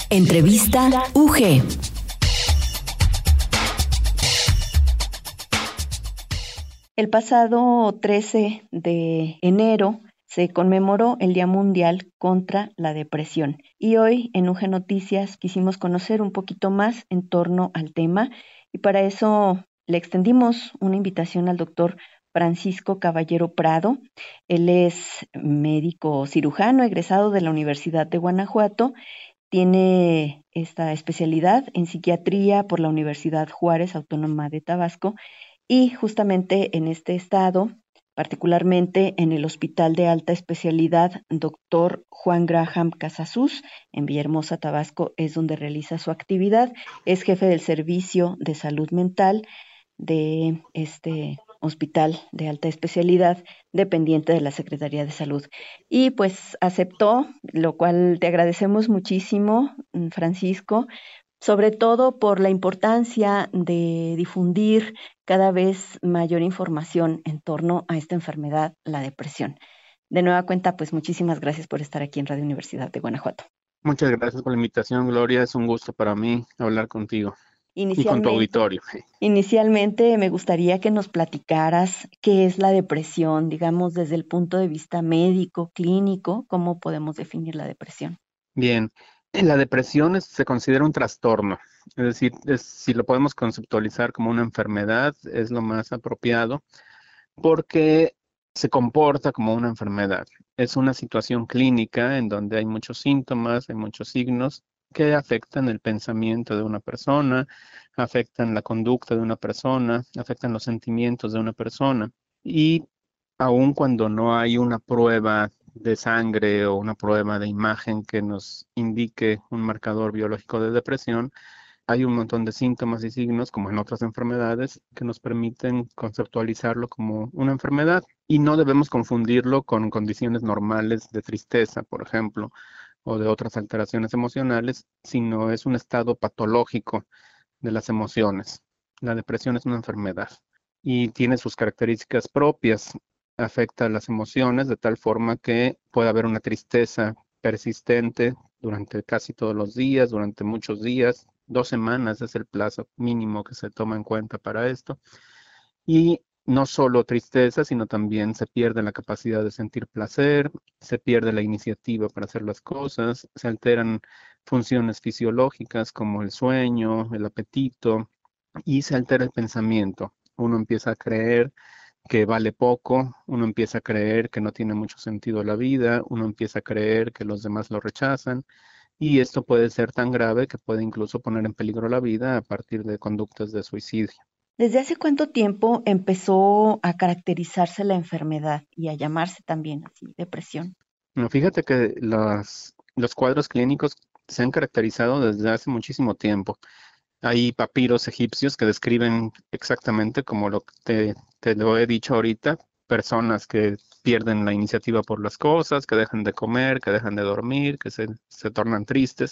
Entrevista UG. El pasado 13 de enero se conmemoró el Día Mundial contra la Depresión y hoy en UG Noticias quisimos conocer un poquito más en torno al tema y para eso le extendimos una invitación al doctor Francisco Caballero Prado. Él es médico cirujano egresado de la Universidad de Guanajuato. Tiene esta especialidad en psiquiatría por la Universidad Juárez Autónoma de Tabasco y justamente en este estado, particularmente en el Hospital de Alta Especialidad Dr. Juan Graham Casasus, en Villahermosa, Tabasco, es donde realiza su actividad. Es jefe del Servicio de Salud Mental de este hospital de alta especialidad dependiente de la Secretaría de Salud. Y pues aceptó, lo cual te agradecemos muchísimo, Francisco, sobre todo por la importancia de difundir cada vez mayor información en torno a esta enfermedad, la depresión. De nueva cuenta, pues muchísimas gracias por estar aquí en Radio Universidad de Guanajuato. Muchas gracias por la invitación, Gloria. Es un gusto para mí hablar contigo y con tu auditorio. Inicialmente me gustaría que nos platicaras qué es la depresión, digamos, desde el punto de vista médico, clínico, cómo podemos definir la depresión. Bien, la depresión se considera un trastorno, es decir, si lo podemos conceptualizar como una enfermedad, es lo más apropiado, porque se comporta como una enfermedad. Es una situación clínica en donde hay muchos síntomas, hay muchos signos que afectan el pensamiento de una persona, afectan la conducta de una persona, afectan los sentimientos de una persona. Y aun cuando no hay una prueba de sangre o una prueba de imagen que nos indique un marcador biológico de depresión, hay un montón de síntomas y signos, como en otras enfermedades, que nos permiten conceptualizarlo como una enfermedad y no debemos confundirlo con condiciones normales de tristeza, por ejemplo, o de otras alteraciones emocionales, sino es un estado patológico de las emociones. La depresión es una enfermedad y tiene sus características propias. Afecta las emociones de tal forma que puede haber una tristeza persistente durante casi todos los días, durante muchos días. 2 semanas es el plazo mínimo que se toma en cuenta para esto. Y no solo tristeza, sino también se pierde la capacidad de sentir placer, se pierde la iniciativa para hacer las cosas, se alteran funciones fisiológicas como el sueño, el apetito, y se altera el pensamiento. Uno empieza a creer que vale poco, uno empieza a creer que no tiene mucho sentido la vida, uno empieza a creer que los demás lo rechazan, y esto puede ser tan grave que puede incluso poner en peligro la vida a partir de conductas de suicidio. ¿Desde hace cuánto tiempo empezó a caracterizarse la enfermedad y a llamarse también así, depresión? No, fíjate que los cuadros clínicos se han caracterizado desde hace muchísimo tiempo. Hay papiros egipcios que describen exactamente como lo que te lo he dicho ahorita, personas que pierden la iniciativa por las cosas, que dejan de comer, que dejan de dormir, que se tornan tristes,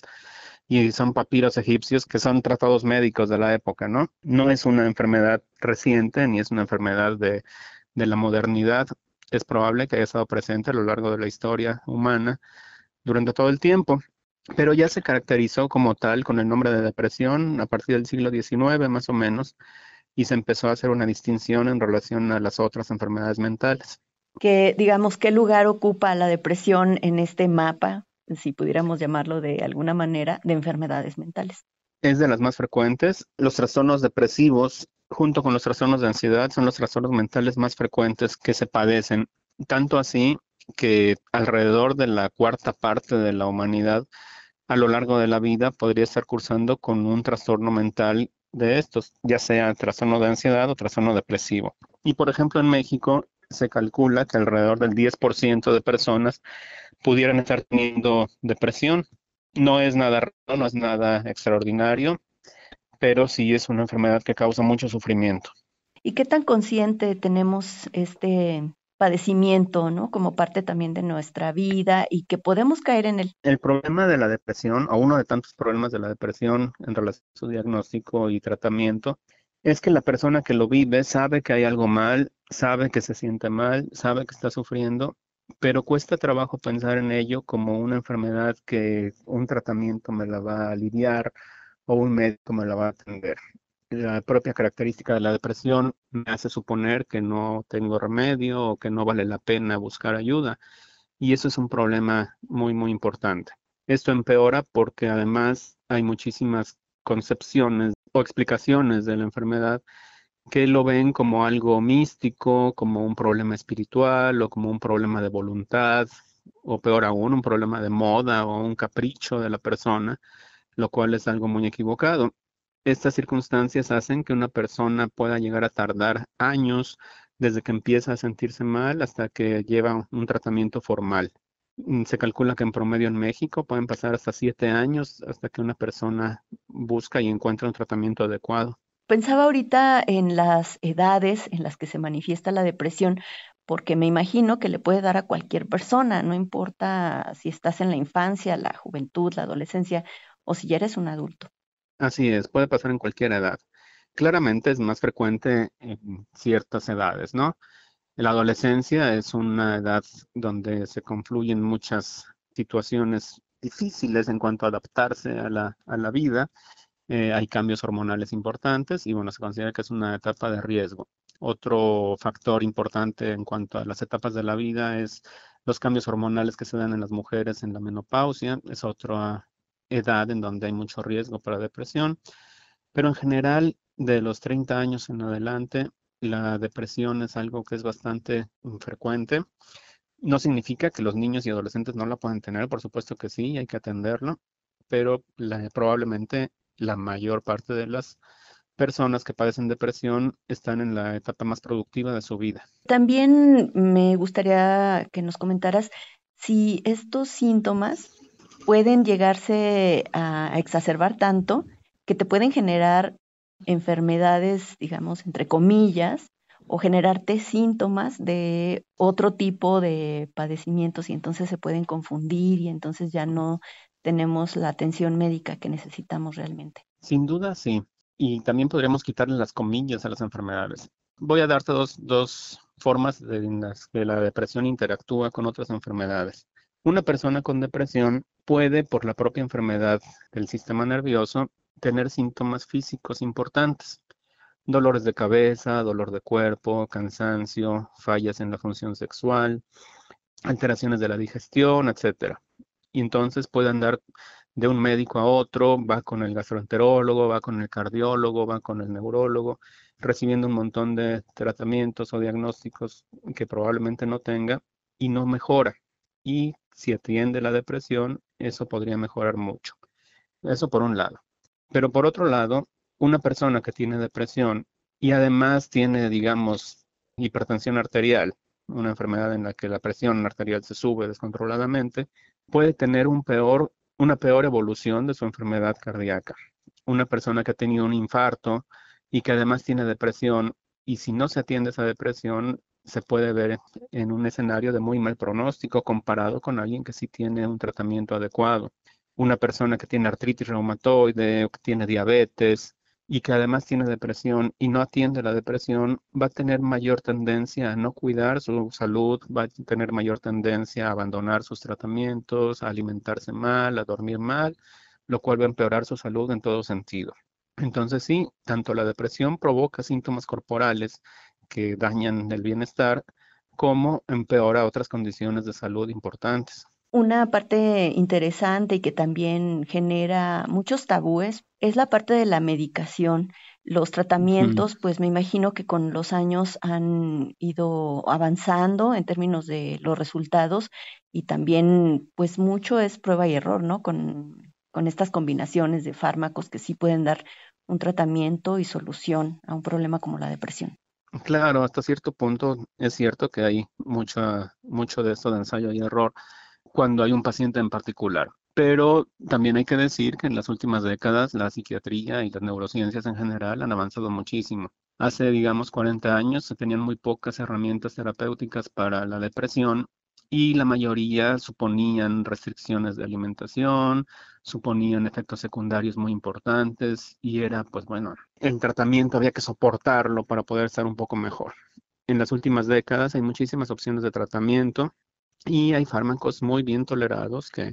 y son papiros egipcios que son tratados médicos de la época, ¿no? No es una enfermedad reciente ni es una enfermedad de la modernidad. Es probable que haya estado presente a lo largo de la historia humana durante todo el tiempo, pero ya se caracterizó como tal con el nombre de depresión a partir del siglo XIX más o menos, y se empezó a hacer una distinción en relación a las otras enfermedades mentales. Que, digamos, ¿qué lugar ocupa la depresión en este mapa, si pudiéramos llamarlo de alguna manera, de enfermedades mentales? Es de las más frecuentes. Los trastornos depresivos, junto con los trastornos de ansiedad, son los trastornos mentales más frecuentes que se padecen. Tanto así que alrededor de la cuarta parte de la humanidad a lo largo de la vida podría estar cursando con un trastorno mental de estos, ya sea trastorno de ansiedad o trastorno depresivo. Y por ejemplo, en México se calcula que alrededor del 10% de personas pudieran estar teniendo depresión. No es nada raro, no es nada extraordinario, pero sí es una enfermedad que causa mucho sufrimiento. ¿Y qué tan consciente tenemos este padecimiento, ¿no? Como parte también de nuestra vida y que podemos caer en él? El problema de la depresión, o uno de tantos problemas de la depresión en relación a su diagnóstico y tratamiento, es que la persona que lo vive sabe que hay algo mal, sabe que se siente mal, sabe que está sufriendo, pero cuesta trabajo pensar en ello como una enfermedad que un tratamiento me la va a aliviar o un médico me la va a atender. La propia característica de la depresión me hace suponer que no tengo remedio o que no vale la pena buscar ayuda. Y eso es un problema muy, muy importante. Esto empeora porque además hay muchísimas concepciones o explicaciones de la enfermedad que lo ven como algo místico, como un problema espiritual o como un problema de voluntad, o peor aún, un problema de moda o un capricho de la persona, lo cual es algo muy equivocado. Estas circunstancias hacen que una persona pueda llegar a tardar años desde que empieza a sentirse mal hasta que lleva un tratamiento formal. Se calcula que en promedio en México pueden pasar hasta 7 años hasta que una persona busca y encuentra un tratamiento adecuado. Pensaba ahorita en las edades en las que se manifiesta la depresión, porque me imagino que le puede dar a cualquier persona, no importa si estás en la infancia, la juventud, la adolescencia o si ya eres un adulto. Así es, puede pasar en cualquier edad. Claramente es más frecuente en ciertas edades, ¿no? La adolescencia es una edad donde se confluyen muchas situaciones difíciles en cuanto a adaptarse a la vida. Hay cambios hormonales importantes y bueno, se considera que es una etapa de riesgo. Otro factor importante en cuanto a las etapas de la vida es los cambios hormonales que se dan en las mujeres en la menopausia. Es otra edad en donde hay mucho riesgo para depresión. Pero en general, de los 30 años en adelante, la depresión es algo que es bastante frecuente. No significa que los niños y adolescentes no la puedan tener, por supuesto que sí, hay que atenderlo, pero probablemente la mayor parte de las personas que padecen depresión están en la etapa más productiva de su vida. También me gustaría que nos comentaras si estos síntomas pueden llegarse a exacerbar tanto que te pueden generar enfermedades, digamos, entre comillas, o generarte síntomas de otro tipo de padecimientos y entonces se pueden confundir y entonces ya no tenemos la atención médica que necesitamos realmente. Sin duda, sí. Y también podríamos quitarle las comillas a las enfermedades. Voy a darte dos formas en las que la depresión interactúa con otras enfermedades. Una persona con depresión puede, por la propia enfermedad del sistema nervioso, tener síntomas físicos importantes. Dolores de cabeza, dolor de cuerpo, cansancio, fallas en la función sexual, alteraciones de la digestión, etcétera. Y entonces puede andar de un médico a otro, va con el gastroenterólogo, va con el cardiólogo, va con el neurólogo, recibiendo un montón de tratamientos o diagnósticos que probablemente no tenga y no mejora. Y si atiende la depresión, eso podría mejorar mucho. Eso por un lado. Pero por otro lado, una persona que tiene depresión y además tiene, digamos, hipertensión arterial, una enfermedad en la que la presión arterial se sube descontroladamente, puede tener una peor evolución de su enfermedad cardíaca. Una persona que ha tenido un infarto y que además tiene depresión, y si no se atiende esa depresión, se puede ver en un escenario de muy mal pronóstico comparado con alguien que sí tiene un tratamiento adecuado. Una persona que tiene artritis reumatoide o que tiene diabetes y que además tiene depresión y no atiende la depresión, va a tener mayor tendencia a no cuidar su salud, va a tener mayor tendencia a abandonar sus tratamientos, a alimentarse mal, a dormir mal, lo cual va a empeorar su salud en todo sentido. Entonces sí, tanto la depresión provoca síntomas corporales que dañan el bienestar, como empeora otras condiciones de salud importantes. Una parte interesante y que también genera muchos tabúes es la parte de la medicación. Los Ujú. tratamientos, pues me imagino que con los años han ido avanzando en términos de los resultados y también, pues mucho es prueba y error, ¿no? Con estas combinaciones de fármacos que sí pueden dar un tratamiento y solución a un problema como la depresión. Claro, hasta cierto punto es cierto que hay mucho de esto de ensayo y error cuando hay un paciente en particular. Pero también hay que decir que en las últimas décadas la psiquiatría y las neurociencias en general han avanzado muchísimo. Hace, digamos, 40 años se tenían muy pocas herramientas terapéuticas para la depresión y la mayoría suponían restricciones de alimentación, suponían efectos secundarios muy importantes y era, pues bueno, el tratamiento había que soportarlo para poder estar un poco mejor. En las últimas décadas hay muchísimas opciones de tratamiento y hay fármacos muy bien tolerados que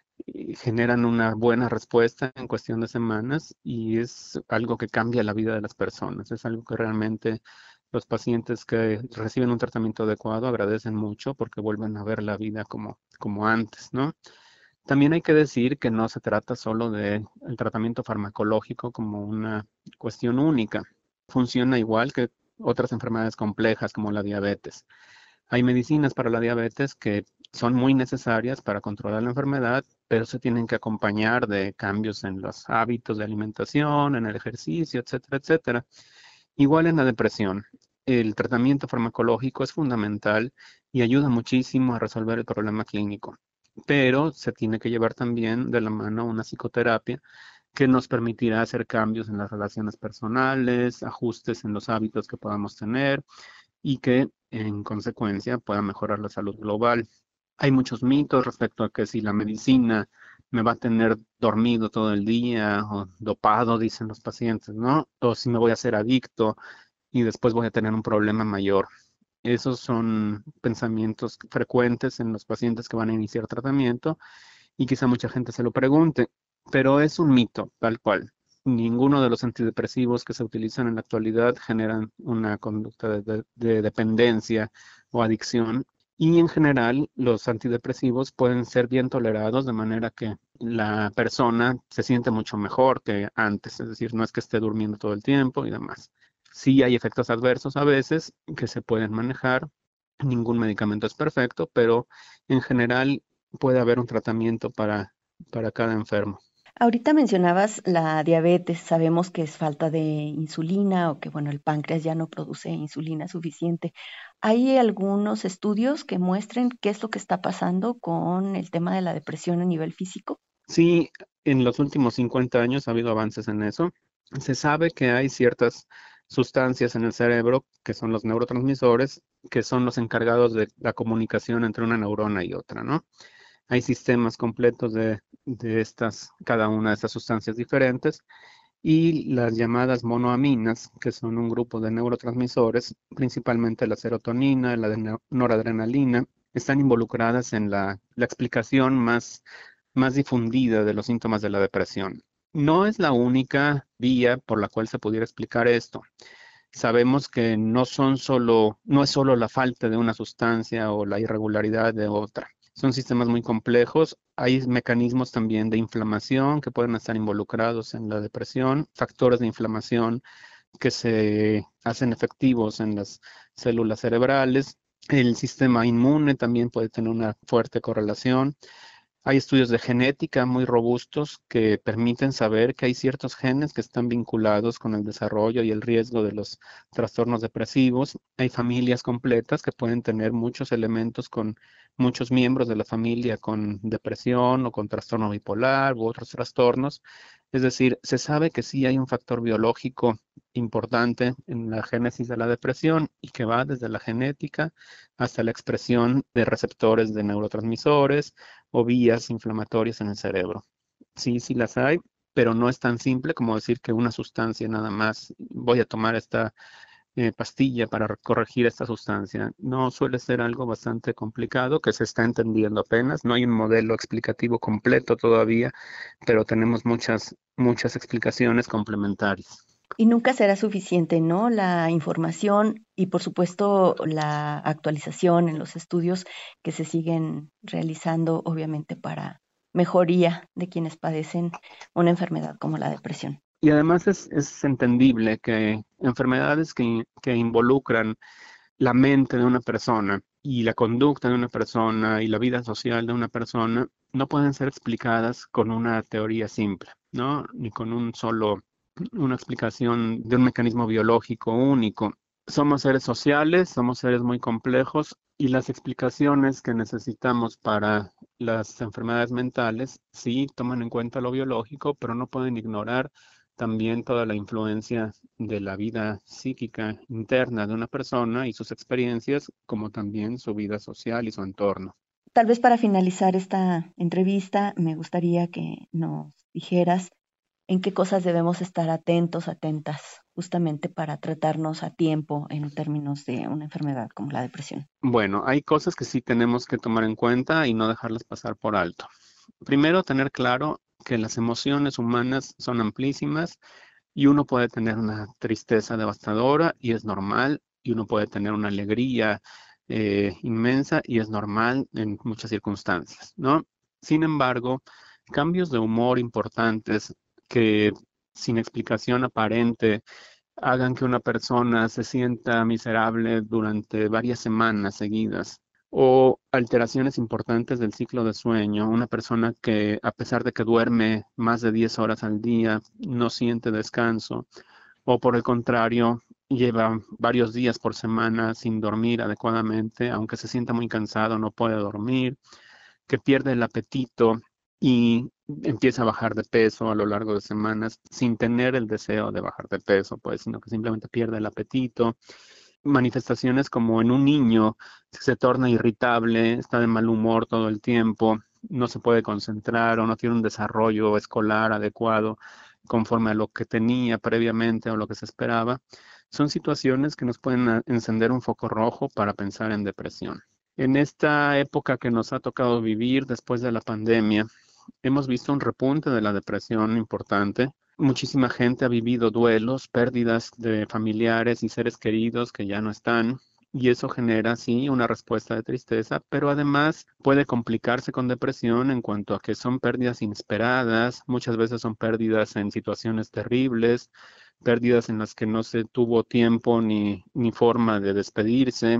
generan una buena respuesta en cuestión de semanas y es algo que cambia la vida de las personas. Es algo que realmente los pacientes que reciben un tratamiento adecuado agradecen mucho porque vuelven a ver la vida como antes, ¿no? También hay que decir que no se trata solo del tratamiento farmacológico como una cuestión única. Funciona igual que otras enfermedades complejas como la diabetes. Hay medicinas para la diabetes que son muy necesarias para controlar la enfermedad, pero se tienen que acompañar de cambios en los hábitos de alimentación, en el ejercicio, etcétera, etcétera. Igual en la depresión, el tratamiento farmacológico es fundamental y ayuda muchísimo a resolver el problema clínico, pero se tiene que llevar también de la mano una psicoterapia que nos permitirá hacer cambios en las relaciones personales, ajustes en los hábitos que podamos tener y que en consecuencia pueda mejorar la salud global. Hay muchos mitos respecto a que si la medicina me va a tener dormido todo el día o dopado, dicen los pacientes, ¿no? O si me voy a hacer adicto y después voy a tener un problema mayor. Esos son pensamientos frecuentes en los pacientes que van a iniciar tratamiento y quizá mucha gente se lo pregunte, pero es un mito, tal cual. Ninguno de los antidepresivos que se utilizan en la actualidad generan una conducta de dependencia o adicción. Y en general, los antidepresivos pueden ser bien tolerados de manera que la persona se siente mucho mejor que antes, es decir, no es que esté durmiendo todo el tiempo y demás. Sí hay efectos adversos a veces que se pueden manejar. Ningún medicamento es perfecto, pero en general puede haber un tratamiento para cada enfermo. Ahorita mencionabas la diabetes, sabemos que es falta de insulina o que, bueno, el páncreas ya no produce insulina suficiente. ¿Hay algunos estudios que muestren qué es lo que está pasando con el tema de la depresión a nivel físico? Sí, en los últimos 50 años ha habido avances en eso. Se sabe que hay ciertas sustancias en el cerebro, que son los neurotransmisores, que son los encargados de la comunicación entre una neurona y otra, ¿no? Hay sistemas completos de estas, cada una de estas sustancias diferentes, y las llamadas monoaminas, que son un grupo de neurotransmisores, principalmente la serotonina, la noradrenalina, están involucradas en la explicación más difundida de los síntomas de la depresión. No es la única vía por la cual se pudiera explicar esto. Sabemos que no es solo la falta de una sustancia o la irregularidad de otra. Son sistemas muy complejos. Hay mecanismos también de inflamación que pueden estar involucrados en la depresión, factores de inflamación que se hacen efectivos en las células cerebrales. El sistema inmune también puede tener una fuerte correlación. Hay estudios de genética muy robustos que permiten saber que hay ciertos genes que están vinculados con el desarrollo y el riesgo de los trastornos depresivos. Hay familias completas que pueden tener muchos elementos con muchos miembros de la familia con depresión o con trastorno bipolar u otros trastornos. Es decir, se sabe que sí hay un factor biológico importante en la génesis de la depresión y que va desde la genética hasta la expresión de receptores de neurotransmisores o vías inflamatorias en el cerebro. Sí, sí las hay, pero no es tan simple como decir que una sustancia nada más, voy a tomar esta pastilla para corregir esta sustancia. No, suele ser algo bastante complicado que se está entendiendo apenas. No hay un modelo explicativo completo todavía, pero tenemos muchas explicaciones complementarias. Y nunca será suficiente, ¿no? La información y, por supuesto, la actualización en los estudios que se siguen realizando, obviamente, para mejoría de quienes padecen una enfermedad como la depresión. Y además es entendible que enfermedades que involucran la mente de una persona y la conducta de una persona y la vida social de una persona no pueden ser explicadas con una teoría simple, ¿no? Ni con una explicación de un mecanismo biológico único. Somos seres sociales, somos seres muy complejos y las explicaciones que necesitamos para las enfermedades mentales sí toman en cuenta lo biológico, pero no pueden ignorar también toda la influencia de la vida psíquica interna de una persona y sus experiencias, como también su vida social y su entorno. Tal vez para finalizar esta entrevista, me gustaría que nos dijeras en qué cosas debemos estar atentos, atentas, justamente para tratarnos a tiempo en términos de una enfermedad como la depresión. Bueno, hay cosas que sí tenemos que tomar en cuenta y no dejarlas pasar por alto. Primero, tener claro que las emociones humanas son amplísimas y uno puede tener una tristeza devastadora y es normal, y uno puede tener una alegría inmensa y es normal en muchas circunstancias, ¿no? Sin embargo, cambios de humor importantes que sin explicación aparente hagan que una persona se sienta miserable durante varias semanas seguidas, o alteraciones importantes del ciclo de sueño, una persona que a pesar de que duerme más de 10 horas al día, no siente descanso, o por el contrario, lleva varios días por semana sin dormir adecuadamente, aunque se sienta muy cansado, no puede dormir, que pierde el apetito y empieza a bajar de peso a lo largo de semanas sin tener el deseo de bajar de peso, pues, sino que simplemente pierde el apetito. Manifestaciones como en un niño se torna irritable, está de mal humor todo el tiempo, no se puede concentrar o no tiene un desarrollo escolar adecuado conforme a lo que tenía previamente o lo que se esperaba. Son situaciones que nos pueden encender un foco rojo para pensar en depresión. En esta época que nos ha tocado vivir después de la pandemia, hemos visto un repunte de la depresión importante. Muchísima gente ha vivido duelos, pérdidas de familiares y seres queridos que ya no están. Y eso genera, sí, una respuesta de tristeza, pero además puede complicarse con depresión en cuanto a que son pérdidas inesperadas, muchas veces son pérdidas en situaciones terribles, pérdidas en las que no se tuvo tiempo ni forma de despedirse,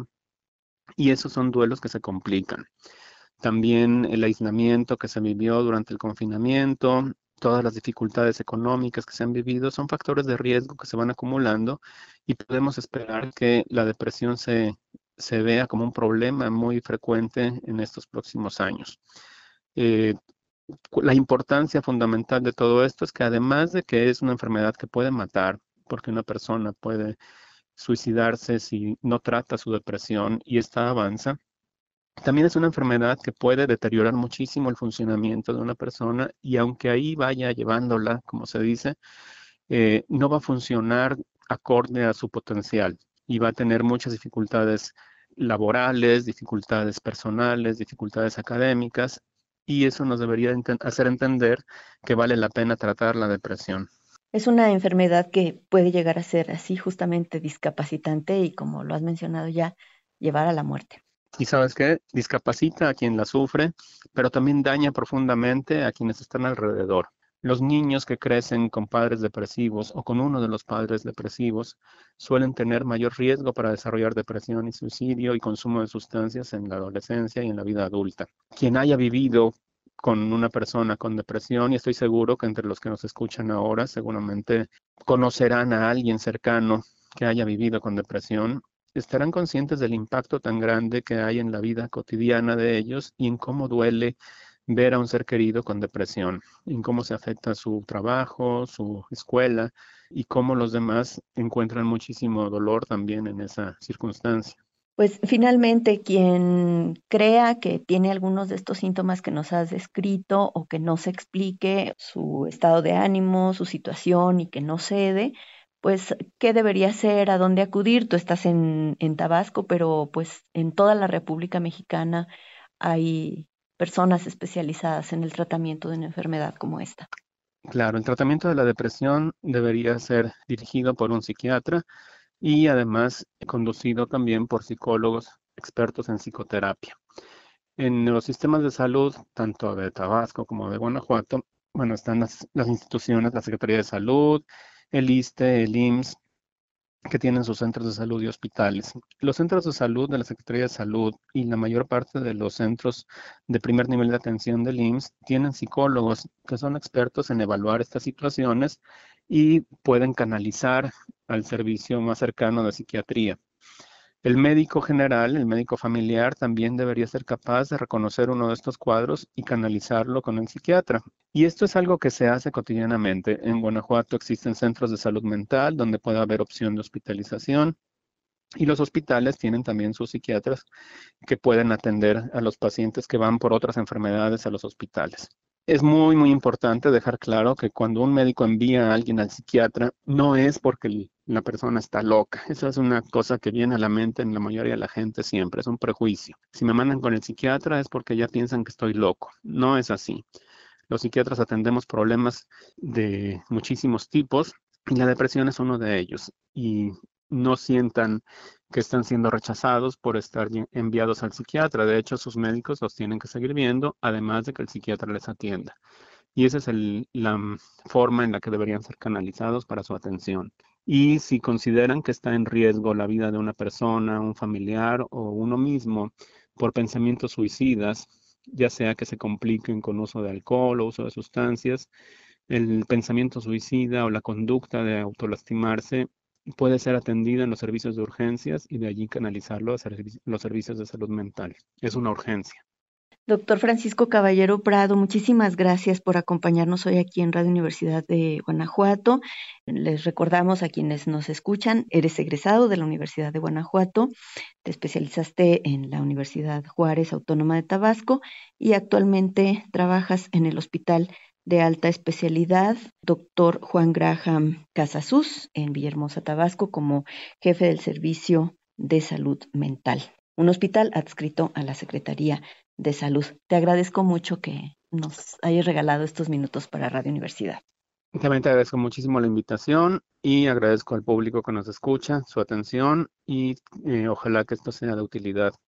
y esos son duelos que se complican. También el aislamiento que se vivió durante el confinamiento, todas las dificultades económicas que se han vivido son factores de riesgo que se van acumulando y podemos esperar que la depresión se vea como un problema muy frecuente en estos próximos años. Eh, la importancia fundamental de todo esto es que además de que es una enfermedad que puede matar, porque una persona puede suicidarse si no trata su depresión y esta avanza, también es una enfermedad que puede deteriorar muchísimo el funcionamiento de una persona y aunque ahí vaya llevándola, como se dice, no va a funcionar acorde a su potencial y va a tener muchas dificultades laborales, dificultades personales, dificultades académicas, y eso nos debería hacer entender que vale la pena tratar la depresión. Es una enfermedad que puede llegar a ser así justamente discapacitante y, como lo has mencionado ya, llevar a la muerte. Y sabes qué, discapacita a quien la sufre, pero también daña profundamente a quienes están alrededor. Los niños que crecen con padres depresivos o con uno de los padres depresivos suelen tener mayor riesgo para desarrollar depresión y suicidio y consumo de sustancias en la adolescencia y en la vida adulta. Quien haya vivido con una persona con depresión, y estoy seguro que entre los que nos escuchan ahora seguramente conocerán a alguien cercano que haya vivido con depresión, estarán conscientes del impacto tan grande que hay en la vida cotidiana de ellos y en cómo duele ver a un ser querido con depresión, en cómo se afecta su trabajo, su escuela y cómo los demás encuentran muchísimo dolor también en esa circunstancia. Pues finalmente, quien crea que tiene algunos de estos síntomas que nos has descrito o que no se explique su estado de ánimo, su situación y que no cede, pues, ¿qué debería hacer? ¿A dónde acudir? Tú estás en Tabasco, pero pues en toda la República Mexicana hay personas especializadas en el tratamiento de una enfermedad como esta. Claro, el tratamiento de la depresión debería ser dirigido por un psiquiatra y además conducido también por psicólogos expertos en psicoterapia. En los sistemas de salud, tanto de Tabasco como de Guanajuato, bueno, están las instituciones, la Secretaría de Salud, el ISSSTE, el IMSS, que tienen sus centros de salud y hospitales. Los centros de salud de la Secretaría de Salud y la mayor parte de los centros de primer nivel de atención del IMSS tienen psicólogos que son expertos en evaluar estas situaciones y pueden canalizar al servicio más cercano de psiquiatría. El médico general, el médico familiar, también debería ser capaz de reconocer uno de estos cuadros y canalizarlo con el psiquiatra. Y esto es algo que se hace cotidianamente. En Guanajuato existen centros de salud mental donde puede haber opción de hospitalización y los hospitales tienen también sus psiquiatras que pueden atender a los pacientes que van por otras enfermedades a los hospitales. Es muy, muy importante dejar claro que cuando un médico envía a alguien al psiquiatra, no es porque la persona está loca. Esa es una cosa que viene a la mente en la mayoría de la gente siempre, es un prejuicio. Si me mandan con el psiquiatra es porque ya piensan que estoy loco. No es así. Los psiquiatras atendemos problemas de muchísimos tipos y la depresión es uno de ellos. Y no sientan que están siendo rechazados por estar enviados al psiquiatra. De hecho, sus médicos los tienen que seguir viendo, además de que el psiquiatra les atienda. Y esa es la forma en la que deberían ser canalizados para su atención. Y si consideran que está en riesgo la vida de una persona, un familiar o uno mismo por pensamientos suicidas, ya sea que se compliquen con uso de alcohol o uso de sustancias, el pensamiento suicida o la conducta de autolastimarse puede ser atendido en los servicios de urgencias y de allí canalizarlo a los servicios de salud mental. Es una urgencia. Doctor Francisco Caballero Prado, muchísimas gracias por acompañarnos hoy aquí en Radio Universidad de Guanajuato. Les recordamos a quienes nos escuchan, eres egresado de la Universidad de Guanajuato, te especializaste en la Universidad Juárez Autónoma de Tabasco y actualmente trabajas en el Hospital de Alta Especialidad Doctor Juan Graham Casasus en Villahermosa, Tabasco, como jefe del Servicio de Salud Mental, un hospital adscrito a la Secretaría de Salud. Te agradezco mucho que nos hayas regalado estos minutos para Radio Universidad. También te agradezco muchísimo la invitación y agradezco al público que nos escucha su atención y ojalá que esto sea de utilidad